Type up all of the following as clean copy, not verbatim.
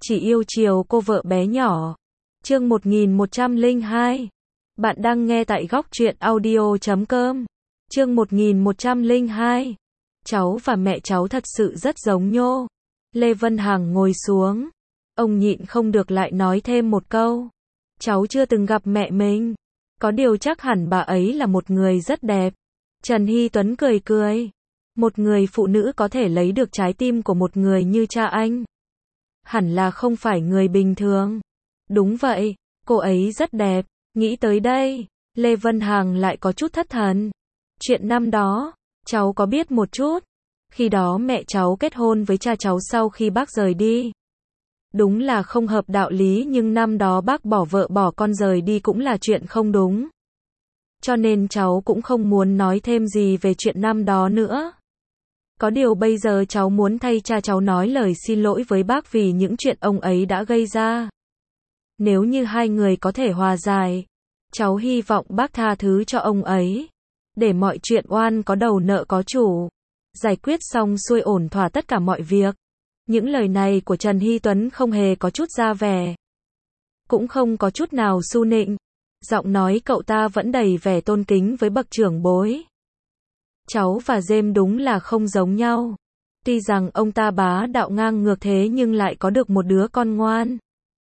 chỉ yêu chiều cô vợ bé nhỏ. Chương 1102. Bạn đang nghe tại góc truyện audio.com. Chương 1102. Cháu và mẹ cháu thật sự rất giống nhô. Lê Vân Hằng ngồi xuống. Ông nhịn không được lại nói thêm một câu. Cháu chưa từng gặp mẹ mình. Có điều chắc hẳn bà ấy là một người rất đẹp. Trần Hy Tuấn cười cười. Một người phụ nữ có thể lấy được trái tim của một người như cha anh. Hẳn là không phải người bình thường. Đúng vậy, cô ấy rất đẹp. Nghĩ tới đây, Lê Vân Hằng lại có chút thất thần. Chuyện năm đó, cháu có biết một chút. Khi đó mẹ cháu kết hôn với cha cháu sau khi bác rời đi. Đúng là không hợp đạo lý, nhưng năm đó bác bỏ vợ bỏ con rời đi cũng là chuyện không đúng. Cho nên cháu cũng không muốn nói thêm gì về chuyện năm đó nữa. Có điều bây giờ cháu muốn thay cha cháu nói lời xin lỗi với bác vì những chuyện ông ấy đã gây ra. Nếu như hai người có thể hòa giải, cháu hy vọng bác tha thứ cho ông ấy. Để mọi chuyện oan có đầu nợ có chủ. Giải quyết xong xuôi ổn thỏa tất cả mọi việc. Những lời này của Trần Hy Tuấn không hề có chút ra vẻ. Cũng không có chút nào su nịnh. Giọng nói cậu ta vẫn đầy vẻ tôn kính với bậc trưởng bối. Cháu và James đúng là không giống nhau. Tuy rằng ông ta bá đạo ngang ngược thế nhưng lại có được một đứa con ngoan.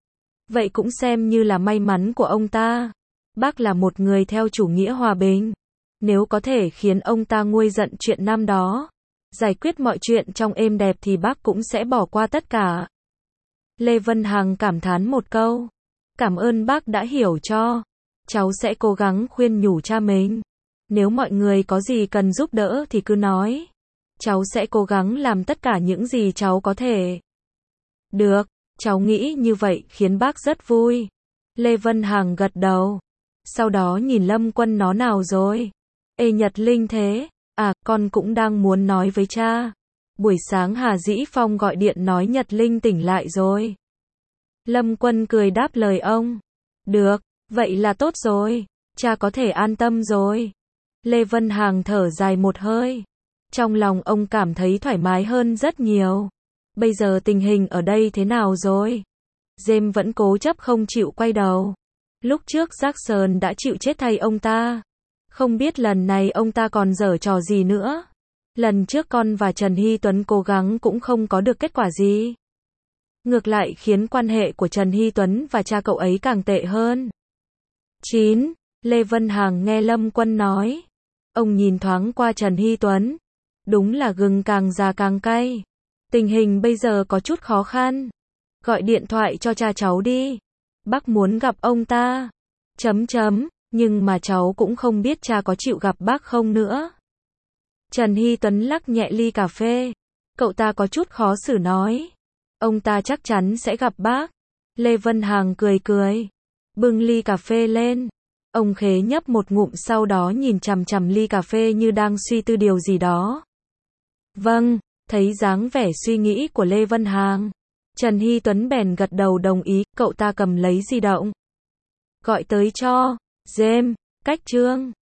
Vậy cũng xem như là may mắn của ông ta. Bác là một người theo chủ nghĩa hòa bình. Nếu có thể khiến ông ta nguôi giận chuyện năm đó, giải quyết mọi chuyện trong êm đẹp thì bác cũng sẽ bỏ qua tất cả. Lê Vân Hằng cảm thán một câu. Cảm ơn bác đã hiểu cho. Cháu sẽ cố gắng khuyên nhủ cha mình. Nếu mọi người có gì cần giúp đỡ thì cứ nói. Cháu sẽ cố gắng làm tất cả những gì cháu có thể. Được, cháu nghĩ như vậy khiến bác rất vui. Lê Vân Hằng gật đầu. Sau đó nhìn Lâm Quân nó nào rồi. Ê Nhật Linh thế. À, con cũng đang muốn nói với cha. Buổi sáng Hà Dĩ Phong gọi điện nói Nhật Linh tỉnh lại rồi. Lâm Quân cười đáp lời ông. Được, vậy là tốt rồi. Cha có thể an tâm rồi. Lê Vân Hằng thở dài một hơi. Trong lòng ông cảm thấy thoải mái hơn rất nhiều. Bây giờ tình hình ở đây thế nào rồi? James vẫn cố chấp không chịu quay đầu. Lúc trước Jackson đã chịu chết thay ông ta. Không biết lần này ông ta còn giở trò gì nữa. Lần trước con và Trần Hy Tuấn cố gắng cũng không có được kết quả gì. Ngược lại khiến quan hệ của Trần Hy Tuấn và cha cậu ấy càng tệ hơn. 9. Lê Vân Hằng nghe Lâm Quân nói. Ông nhìn thoáng qua Trần Hy Tuấn. Đúng là gừng càng già càng cay. Tình hình bây giờ có chút khó khăn. Gọi điện thoại cho cha cháu đi. Bác muốn gặp ông ta. Nhưng mà cháu cũng không biết cha có chịu gặp bác không nữa. Trần Hy Tuấn lắc nhẹ ly cà phê. Cậu ta có chút khó xử nói. Ông ta chắc chắn sẽ gặp bác. Lê Vân Hằng cười cười. Bưng ly cà phê lên. Ông khế nhấp một ngụm sau đó nhìn chằm chằm ly cà phê như đang suy tư điều gì đó. Vâng, thấy dáng vẻ suy nghĩ của Lê Vân Hằng. Trần Hy Tuấn bèn gật đầu đồng ý, cậu ta cầm lấy di động. Gọi tới cho James, cách Trương.